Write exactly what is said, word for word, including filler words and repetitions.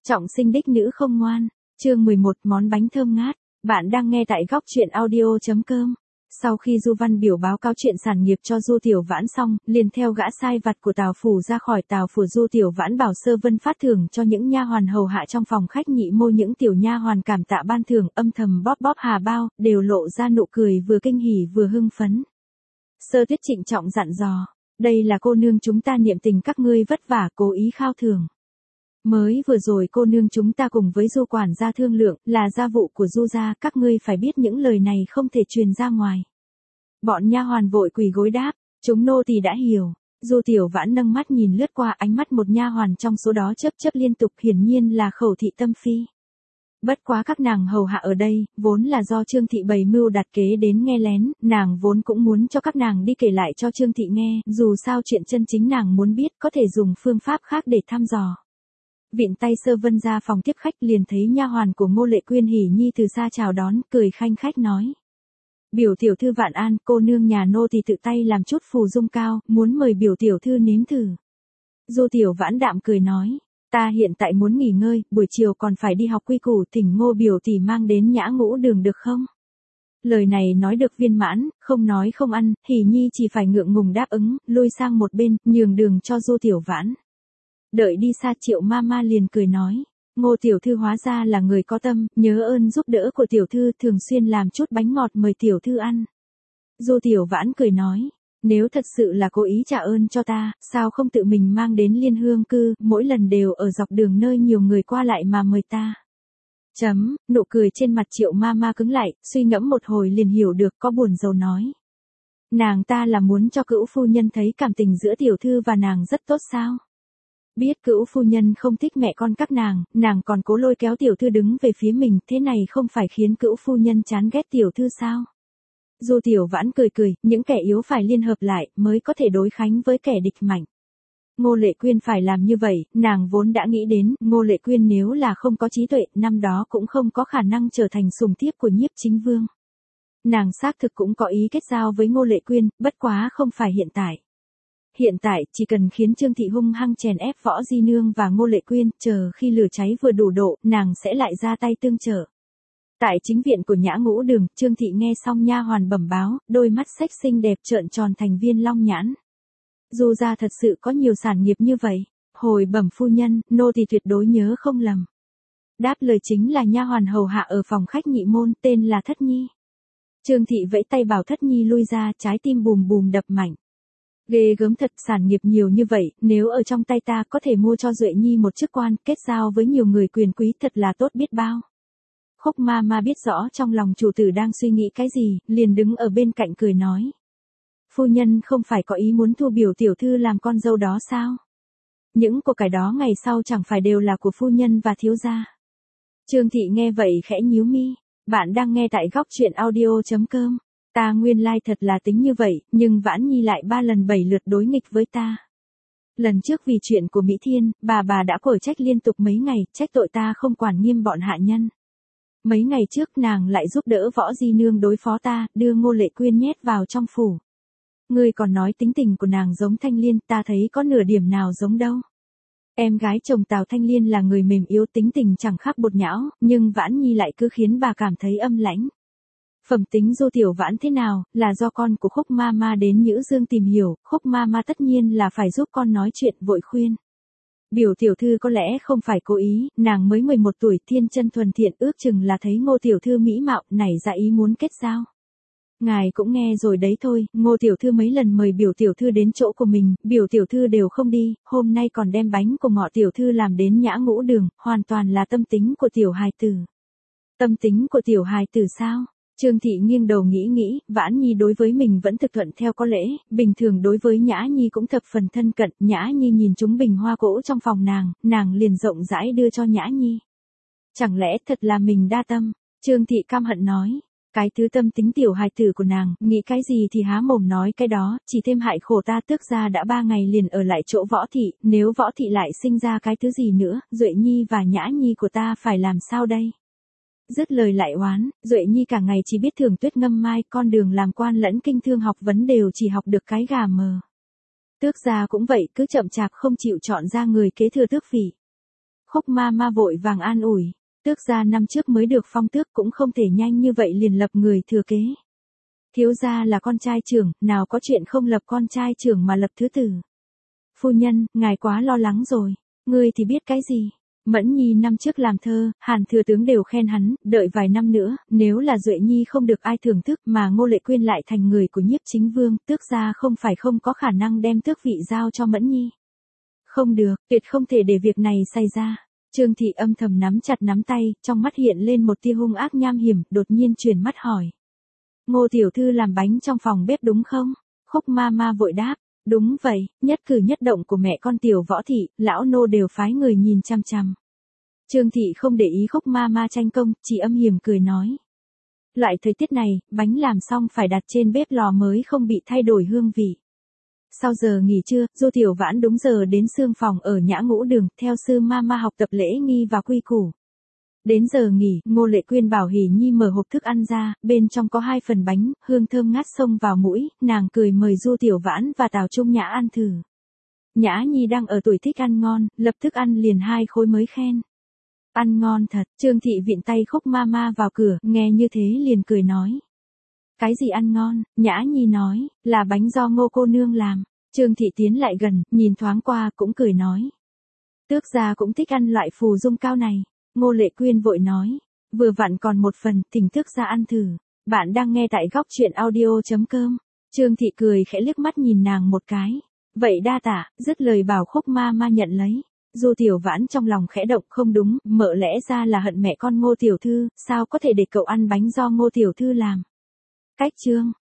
Trọng sinh đích nữ không ngoan, chương mười một món bánh thơm ngát, bạn đang nghe tại góc truyện audio.com. Sau khi Du Văn Biểu báo cáo chuyện sản nghiệp cho Du Tiểu Vãn xong, liền theo gã sai vặt của Tào phủ ra khỏi Tào phủ. Du Tiểu Vãn bảo Sơ Vân phát thưởng cho những nha hoàn hầu hạ trong phòng khách nhị mô. Những tiểu nha hoàn cảm tạ ban thưởng, âm thầm bóp bóp hà bao, đều lộ ra nụ cười vừa kinh hỉ vừa hưng phấn. Sơ Tuyết trịnh trọng dặn dò, đây là cô nương chúng ta niệm tình các ngươi vất vả, cố ý khao thưởng. Mới vừa rồi cô nương chúng ta cùng với Du quản gia thương lượng, là gia vụ của Du gia, các ngươi phải biết những lời này không thể truyền ra ngoài. Bọn nha hoàn vội quỳ gối đáp, chúng nô tỳ đã hiểu. Du Tiểu Vãn nâng mắt nhìn lướt qua ánh mắt một nha hoàn trong số đó chớp chớp liên tục, hiển nhiên là Khẩu thị Tâm phi. Bất quá các nàng hầu hạ ở đây, vốn là do Trương thị bày mưu đặt kế đến nghe lén, nàng vốn cũng muốn cho các nàng đi kể lại cho Trương thị nghe, dù sao chuyện chân chính nàng muốn biết có thể dùng phương pháp khác để thăm dò. Viện tay Sơ Vân ra phòng tiếp khách liền thấy nha hoàn của Ngô Lệ Quyên hỉ nhi từ xa chào đón, cười khanh khách nói: "Biểu tiểu thư vạn an, cô nương nhà nô thì tự tay làm chút phù dung cao, muốn mời biểu tiểu thư nếm thử." Du Tiểu Vãn đạm cười nói: "Ta hiện tại muốn nghỉ ngơi, buổi chiều còn phải đi học quy củ, thỉnh Ngô biểu tỷ mang đến Nhã Ngũ Đường được không?" Lời này nói được viên mãn, không nói không ăn, hỉ nhi chỉ phải ngượng ngùng đáp ứng, lui sang một bên, nhường đường cho Du Tiểu Vãn. Đợi đi xa Triệu Mama liền cười nói: "Ngô tiểu thư hóa ra là người có tâm, nhớ ơn giúp đỡ của tiểu thư, thường xuyên làm chút bánh ngọt mời tiểu thư ăn." Du Tiểu Vãn cười nói: "Nếu thật sự là cố ý trả ơn cho ta, sao không tự mình mang đến Liên Hương cư, mỗi lần đều ở dọc đường nơi nhiều người qua lại mà mời ta." Chấm, nụ cười trên mặt Triệu Mama cứng lại, suy ngẫm một hồi liền hiểu được, có buồn rầu nói: "Nàng ta là muốn cho Cữu phu nhân thấy cảm tình giữa tiểu thư và nàng rất tốt sao? Biết Cữu phu nhân không thích mẹ con các nàng, nàng còn cố lôi kéo tiểu thư đứng về phía mình, thế này không phải khiến Cữu phu nhân chán ghét tiểu thư sao?" Du Tiểu Vãn cười cười, những kẻ yếu phải liên hợp lại, mới có thể đối kháng với kẻ địch mạnh. Ngô Lệ Quyên phải làm như vậy, nàng vốn đã nghĩ đến, Ngô Lệ Quyên nếu là không có trí tuệ, năm đó cũng không có khả năng trở thành sủng thiếp của Nhiếp Chính Vương. Nàng xác thực cũng có ý kết giao với Ngô Lệ Quyên, bất quá không phải hiện tại. Hiện tại, chỉ cần khiến Trương thị hung hăng chèn ép Võ Di Nương và Ngô Lệ Quyên, chờ khi lửa cháy vừa đủ độ, nàng sẽ lại ra tay tương trợ. Tại chính viện của Nhã Ngũ Đường, Trương thị nghe xong nha hoàn bẩm báo, đôi mắt xếch xinh đẹp trợn tròn thành viên long nhãn. Du gia thật sự có nhiều sản nghiệp như vậy? Hồi bẩm phu nhân, nô tỳ tuyệt đối nhớ không lầm. Đáp lời chính là nha hoàn hầu hạ ở phòng khách nhị môn, tên là Thất Nhi. Trương thị vẫy tay bảo Thất Nhi lui ra, trái tim bùm bùm đập mạnh. Ghê gớm thật, sản nghiệp nhiều như vậy, nếu ở trong tay ta có thể mua cho Duệ Nhi một chức quan, kết giao với nhiều người quyền quý, thật là tốt biết bao. Khúc ma ma biết rõ trong lòng chủ tử đang suy nghĩ cái gì, liền đứng ở bên cạnh cười nói: "Phu nhân không phải có ý muốn thu biểu tiểu thư làm con dâu đó sao? Những của cải đó ngày sau chẳng phải đều là của phu nhân và thiếu gia." Trương thị nghe vậy khẽ nhíu mi, bạn đang nghe tại góc truyện audio.com. Ta nguyên lai thật là tính như vậy, nhưng Vãn Nhi lại ba lần bảy lượt đối nghịch với ta. Lần trước vì chuyện của Mỹ Thiên, bà bà đã quở trách liên tục mấy ngày, trách tội ta không quản nghiêm bọn hạ nhân. Mấy ngày trước nàng lại giúp đỡ Võ Di Nương đối phó ta, đưa Ngô Lệ Quyên nhét vào trong phủ. Ngươi còn nói tính tình của nàng giống Thanh Liên, ta thấy có nửa điểm nào giống đâu. Em gái chồng Tào Thanh Liên là người mềm yếu, tính tình chẳng khác bột nhão, nhưng Vãn Nhi lại cứ khiến bà cảm thấy âm lãnh. Phẩm tính Du Tiểu Vãn thế nào, là do con của Khúc ma ma đến Nhữ Dương tìm hiểu, Khúc ma ma tất nhiên là phải giúp con nói chuyện, vội khuyên. Biểu tiểu thư có lẽ không phải cố ý, nàng mới mười một tuổi, thiên chân thuần thiện, ước chừng là thấy Ngô tiểu thư mỹ mạo, nảy ra ý muốn kết giao. Ngài cũng nghe rồi đấy thôi, Ngô tiểu thư mấy lần mời biểu tiểu thư đến chỗ của mình, biểu tiểu thư đều không đi, hôm nay còn đem bánh của Ngọ tiểu thư làm đến Nhã Ngũ Đường, hoàn toàn là tâm tính của tiểu hài tử. Tâm tính của tiểu hài tử sao? Trương thị nghiêng đầu nghĩ nghĩ, Vãn Nhi đối với mình vẫn thực thuận theo có lễ, bình thường đối với Nhã Nhi cũng thập phần thân cận, Nhã Nhi nhìn chúng bình hoa gỗ trong phòng nàng, nàng liền rộng rãi đưa cho Nhã Nhi. Chẳng lẽ thật là mình đa tâm? Trương thị căm hận nói, cái thứ tâm tính tiểu hài tử của nàng, nghĩ cái gì thì há mồm nói cái đó, chỉ thêm hại khổ ta. Tước ra đã ba ngày liền ở lại chỗ Võ thị, nếu Võ thị lại sinh ra cái thứ gì nữa, Duệ Nhi và Nhã Nhi của ta phải làm sao đây? Dứt lời lại oán, Duệ Nhi cả ngày chỉ biết thưởng tuyết ngâm mai, con đường làm quan lẫn kinh thương học vấn đều chỉ học được cái gà mờ. Tước gia cũng vậy, cứ chậm chạp không chịu chọn ra người kế thừa tước vị. Khúc ma ma vội vàng an ủi. Tước gia năm trước mới được phong tước cũng không thể nhanh như vậy liền lập người thừa kế. Thiếu gia là con trai trưởng, nào có chuyện không lập con trai trưởng mà lập thứ tử. Phu nhân, ngài quá lo lắng rồi. Ngươi thì biết cái gì? Mẫn Nhi năm trước làm thơ, Hàn thừa tướng đều khen hắn, đợi vài năm nữa, nếu là Duệ Nhi không được ai thưởng thức mà Ngô Lệ Quyên lại thành người của Nhiếp Chính Vương, tước gia không phải không có khả năng đem tước vị giao cho Mẫn Nhi. Không được, tuyệt không thể để việc này xảy ra. Trương Thị âm thầm nắm chặt nắm tay, trong mắt hiện lên một tia hung ác nham hiểm, đột nhiên chuyển mắt hỏi. Ngô tiểu thư làm bánh trong phòng bếp đúng không? Khúc ma ma vội đáp. Đúng vậy, nhất cử nhất động của mẹ con tiểu Võ Thị, lão nô đều phái người nhìn chăm chăm. Trương Thị không để ý Khúc ma ma tranh công, chỉ âm hiểm cười nói. Loại thời tiết này, bánh làm xong phải đặt trên bếp lò mới không bị thay đổi hương vị. Sau giờ nghỉ trưa, Du Tiểu Vãn đúng giờ đến sương phòng ở Nhã Ngũ Đường, theo sư ma ma học tập lễ nghi và quy củ. Đến giờ nghỉ, Ngô Lệ Quyên bảo Hỷ Nhi mở hộp thức ăn ra, bên trong có hai phần bánh, hương thơm ngát xông vào mũi, nàng cười mời Du Tiểu Vãn và Tào Trung Nhã ăn thử. Nhã Nhi đang ở tuổi thích ăn ngon, lập tức ăn liền hai khối mới khen. Ăn ngon thật, Trương Thị vịn tay Khúc ma ma vào cửa, nghe như thế liền cười nói. Cái gì ăn ngon? Nhã Nhi nói, là bánh do Ngô cô nương làm. Trương Thị tiến lại gần, nhìn thoáng qua cũng cười nói. Tước gia cũng thích ăn loại phù dung cao này. Ngô Lệ Quyên vội nói, vừa vặn còn một phần, thỉnh tước gia ăn thử. Bạn đang nghe tại góc truyện audio chấm com. Trương Thị cười khẽ liếc mắt nhìn nàng một cái. Vậy đa tạ, dứt lời bảo Khúc ma ma nhận lấy. Du Tiểu Vãn trong lòng khẽ động, không đúng, mợ lẽ ra là hận mẹ con Ngô tiểu thư, sao có thể để cậu ăn bánh do Ngô tiểu thư làm. Cách chương